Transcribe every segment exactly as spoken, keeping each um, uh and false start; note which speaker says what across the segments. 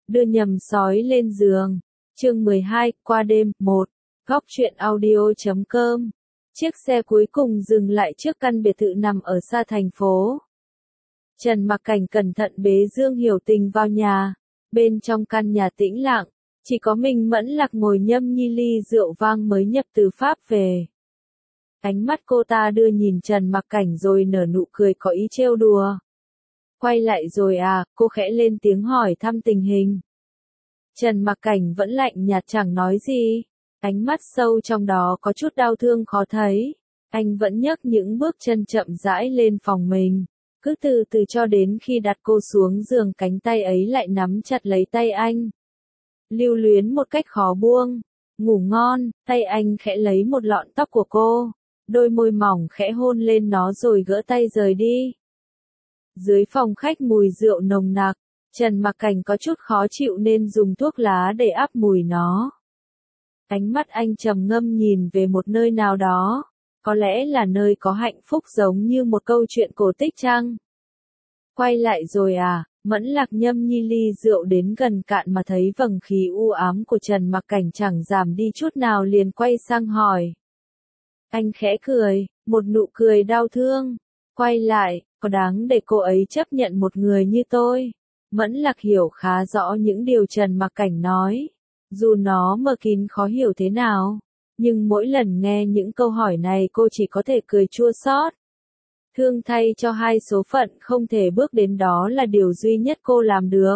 Speaker 1: đưa nhầm sói lên giường. Chương mười hai, qua đêm, một. Góc truyện audio chấm com. Chiếc xe cuối cùng dừng lại trước căn biệt thự nằm ở xa thành phố. Trần Mặc Cảnh cẩn thận bế Dương Hiểu Tình vào nhà. Bên trong căn nhà tĩnh lặng, chỉ có mình Mẫn Lạc ngồi nhâm nhi ly rượu vang mới nhập từ Pháp về. Ánh mắt cô ta đưa nhìn Trần Mặc Cảnh rồi nở nụ cười có ý trêu đùa. Quay lại rồi à, cô khẽ lên tiếng hỏi thăm tình hình. Trần Mặc Cảnh vẫn lạnh nhạt chẳng nói gì, ánh mắt sâu trong đó có chút đau thương khó thấy. Anh vẫn nhấc những bước chân chậm rãi lên phòng mình, cứ từ từ cho đến khi đặt cô xuống giường, cánh tay ấy lại nắm chặt lấy tay anh. Lưu luyến một cách khó buông. Ngủ ngon, tay anh khẽ lấy một lọn tóc của cô, đôi môi mỏng khẽ hôn lên nó rồi gỡ tay rời đi. Dưới phòng khách mùi rượu nồng nặc, Trần Mặc Cảnh có chút khó chịu nên dùng thuốc lá để áp mùi nó. Ánh mắt anh trầm ngâm nhìn về một nơi nào đó, có lẽ là nơi có hạnh phúc giống như một câu chuyện cổ tích chăng? Quay lại rồi à, Mẫn Lạc nhâm nhi ly rượu đến gần cạn mà thấy vầng khí u ám của Trần Mặc Cảnh chẳng giảm đi chút nào liền quay sang hỏi. Anh khẽ cười, một nụ cười đau thương. Quay lại, có đáng để cô ấy chấp nhận một người như tôi? Mẫn Lạc hiểu khá rõ những điều Trần Mặc Cảnh nói, dù nó mờ kín khó hiểu thế nào, nhưng mỗi lần nghe những câu hỏi này cô chỉ có thể cười chua xót. Thương thay cho hai số phận không thể bước đến đó là điều duy nhất cô làm được.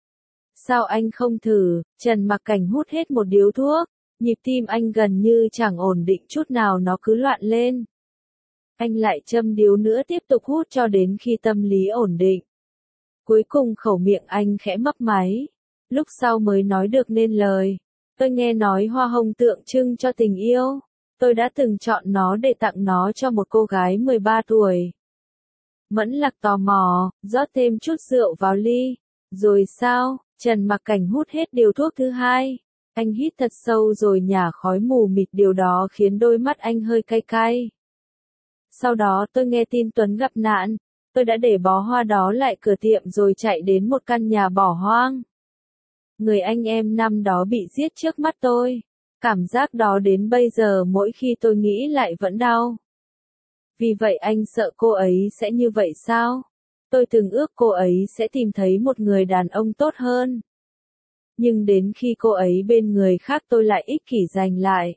Speaker 1: Sao anh không thử? Trần Mặc Cảnh hút hết một điếu thuốc, nhịp tim anh gần như chẳng ổn định chút nào, nó cứ loạn lên. Anh lại châm điếu nữa tiếp tục hút cho đến khi tâm lý ổn định. Cuối cùng khẩu miệng anh khẽ mấp máy, lúc sau mới nói được nên lời. Tôi nghe nói hoa hồng tượng trưng cho tình yêu. Tôi đã từng chọn nó để tặng nó cho một cô gái mười ba tuổi. Mẫn Lạc tò mò, rót thêm chút rượu vào ly. Rồi sao? Trần Mặc Cảnh hút hết điếu thuốc thứ hai. Anh hít thật sâu rồi nhả khói mù mịt, điều đó khiến đôi mắt anh hơi cay cay. Sau đó tôi nghe tin Tuấn gặp nạn. Tôi đã để bó hoa đó lại cửa tiệm rồi chạy đến một căn nhà bỏ hoang. Người anh em năm đó bị giết trước mắt tôi. Cảm giác đó đến bây giờ mỗi khi tôi nghĩ lại vẫn đau. Vì vậy anh sợ cô ấy sẽ như vậy sao? Tôi từng ước cô ấy sẽ tìm thấy một người đàn ông tốt hơn. Nhưng đến khi cô ấy bên người khác tôi lại ích kỷ giành lại.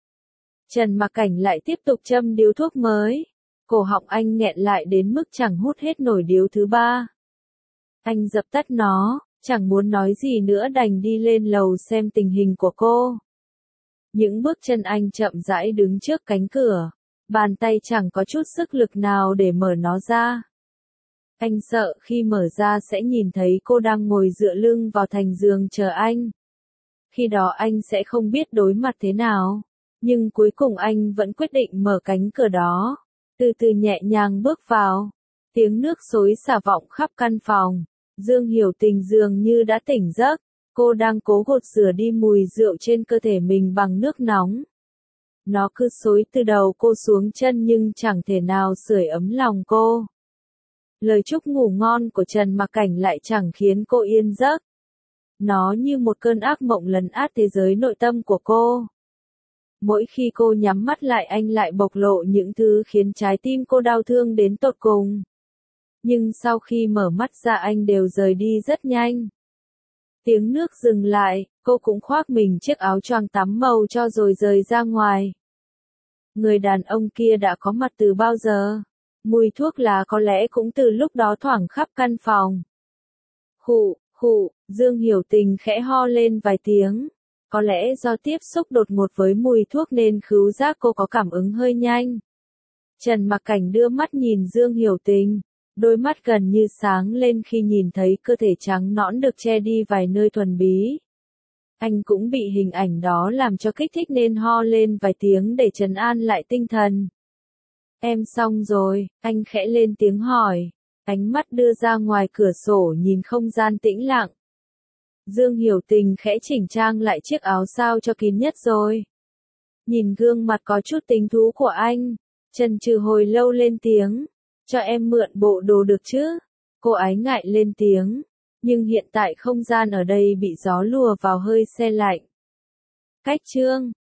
Speaker 1: Trần Mặc Cảnh lại tiếp tục châm điếu thuốc mới. Cổ họng anh nghẹn lại đến mức chẳng hút hết nổi điếu thứ ba. Anh dập tắt nó, chẳng muốn nói gì nữa đành đi lên lầu xem tình hình của cô. Những bước chân anh chậm rãi đứng trước cánh cửa, bàn tay chẳng có chút sức lực nào để mở nó ra. Anh sợ khi mở ra sẽ nhìn thấy cô đang ngồi dựa lưng vào thành giường chờ anh. Khi đó anh sẽ không biết đối mặt thế nào, nhưng cuối cùng anh vẫn quyết định mở cánh cửa đó, từ từ nhẹ nhàng bước vào. Tiếng nước xối xả vọng khắp căn phòng. Dương Hiểu Tình dường như đã tỉnh giấc. Cô đang cố gột rửa đi mùi rượu trên cơ thể mình bằng nước nóng. Nó cứ xối từ đầu cô xuống chân nhưng chẳng thể nào sưởi ấm lòng cô. Lời chúc ngủ ngon của Trần Mặc Cảnh lại chẳng khiến cô yên giấc. Nó như một cơn ác mộng lấn át thế giới nội tâm của cô. Mỗi khi cô nhắm mắt lại anh lại bộc lộ những thứ khiến trái tim cô đau thương đến tột cùng. Nhưng sau khi mở mắt ra anh đều rời đi rất nhanh. Tiếng nước dừng lại, cô cũng khoác mình chiếc áo choàng tắm màu cho rồi rời ra ngoài. Người đàn ông kia đã có mặt từ bao giờ? Mùi thuốc lá có lẽ cũng từ lúc đó thoảng khắp căn phòng. Khụ, khụ, Dương Hiểu Tình khẽ ho lên vài tiếng. Có lẽ do tiếp xúc đột ngột với mùi thuốc nên khứu giác cô có cảm ứng hơi nhanh. Trần Mặc Cảnh đưa mắt nhìn Dương Hiểu Tình. Đôi mắt gần như sáng lên khi nhìn thấy cơ thể trắng nõn được che đi vài nơi thuần bí. Anh cũng bị hình ảnh đó làm cho kích thích nên ho lên vài tiếng để trấn an lại tinh thần. Em xong rồi, anh khẽ lên tiếng hỏi. Ánh mắt đưa ra ngoài cửa sổ nhìn không gian tĩnh lặng. Dương Hiểu Tình khẽ chỉnh trang lại chiếc áo sao cho kín nhất rồi. Nhìn gương mặt có chút tính thú của anh, chần chừ hồi lâu lên tiếng. Cho em mượn bộ đồ được chứ? Cô ái ngại lên tiếng. Nhưng hiện tại không gian ở đây bị gió lùa vào hơi se lạnh. Cách chương